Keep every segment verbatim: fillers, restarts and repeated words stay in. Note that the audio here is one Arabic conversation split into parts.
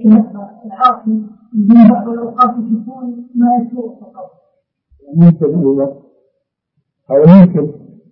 العاصي من بعض الأوقات يكون ما يسوء فقط. ممكن أيضا أو ممكن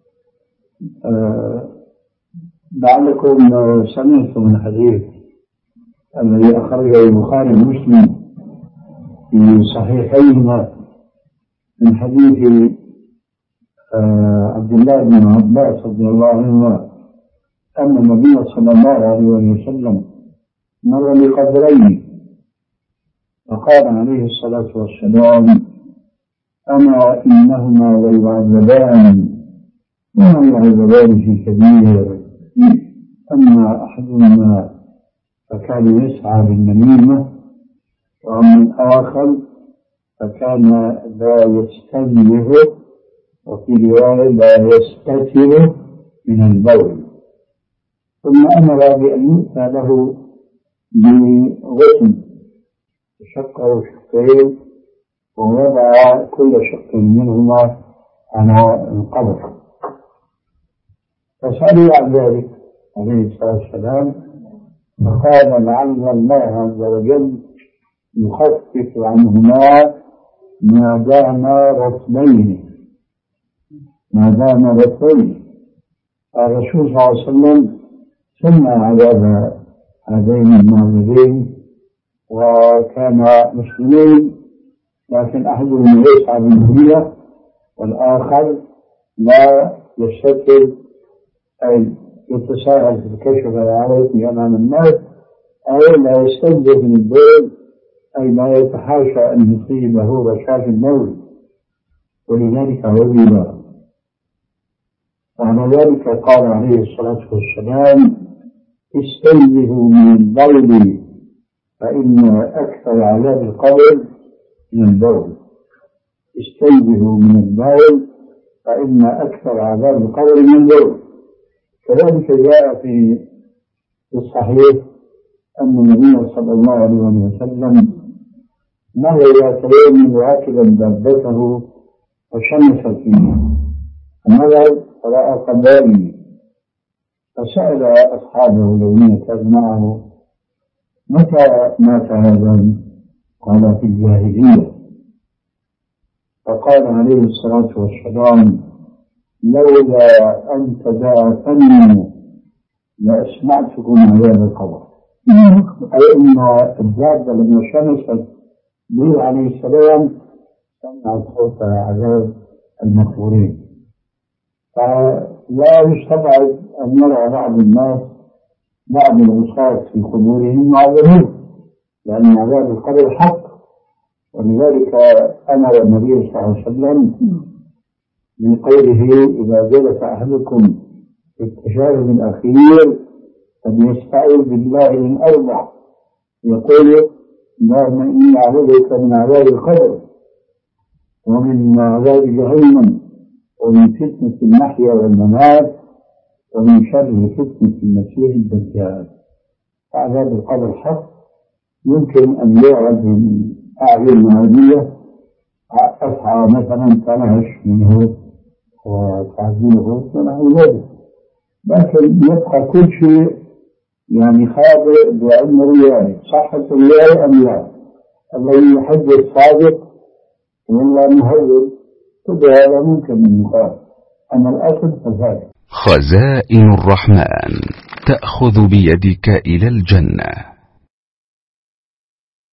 آه لعلكم سمعتم من حديث الذي أخرجه البخاري ومسلم في صحيحيهما من حديث آه عبد الله بن عباس رضي الله عنهما أن النبي صلى الله عليه وسلم مر بقبرين فقال عليه الصلاة والسلام أما إنهما ليعذبان وما يعذبان في كبير أما أحدهما فكان يسعى بالنميمة وأما الآخر فكان لا يستنزه وفي رواية لا يستتر من البول ثم أمر بأن يؤتى له بغصن شقه شقين ووضع كل شق منهما على القبر فسألوا عن ذلك عليه الصلاة والسلام فقال لعل الله عز وجل يخفف عنهما ما دام رطبين ما دام رطبين. الرسول صلى الله عليه وسلم سمع عذاب هذين المعذبين وكان مسلمين لكن أحدهم يسعى بالهدية والآخر لا يستتر أي يتساهل في الكشف العورة أمام الناس أو لا يستنزه من البول أي لا يتحاشى أن يصيبه رشاش الموت ولذلك عذب. وعلى ذلك قال عليه الصلاة والسلام استنزهوا من البول فإن أكثر عذاب القبر من البول. استنزهوا من البول فإن أكثر عذاب القبر من البول. كذلك جاء في الصحيح أن النبي صلى الله عليه وسلم مر ذات يوم راكبا دابته وشمس فيه فنظر فرأى قبائل فسأل أصحابه الذين كانوا معه متى مات هذا؟ قال في الجاهلية. فقال عليه الصلاة والسلام لولا أن تدافنوا لأسمعتكم عذاب القبر. أي أن الدابة لما شمست به عليه السلام سمعت صوت عذاب المقبورين. فلا يستبعد أن يرى بعض الناس بعض العصاة في قبورهم معذبين لأن عذاب القبر حق. ولذلك أمر النبي صلى الله عليه وسلم من قوله إذا جلس أحدكم في التشهد الأخير فليستعذ بالله من أربع يقول اللهم إني أعوذ بك من عذاب القبر ومن عذاب جهنم ومن فتنة المحيا والممات ومن شر فتنة المسيح الدجال. عذاب القبر حق يمكن أن يعرض من أعين معدية أسعى مثلا تنهش منه وتعزيله ونحو ذلك لكن يبقى كل شيء يعني خاضع بعلم الله صحة الله أم لا. الذي يحدث صادق والله مهول كل هذا ممكن من يقال أما الأصل فذلك. خزائن الرحمن تأخذ بيدك إلى الجنة.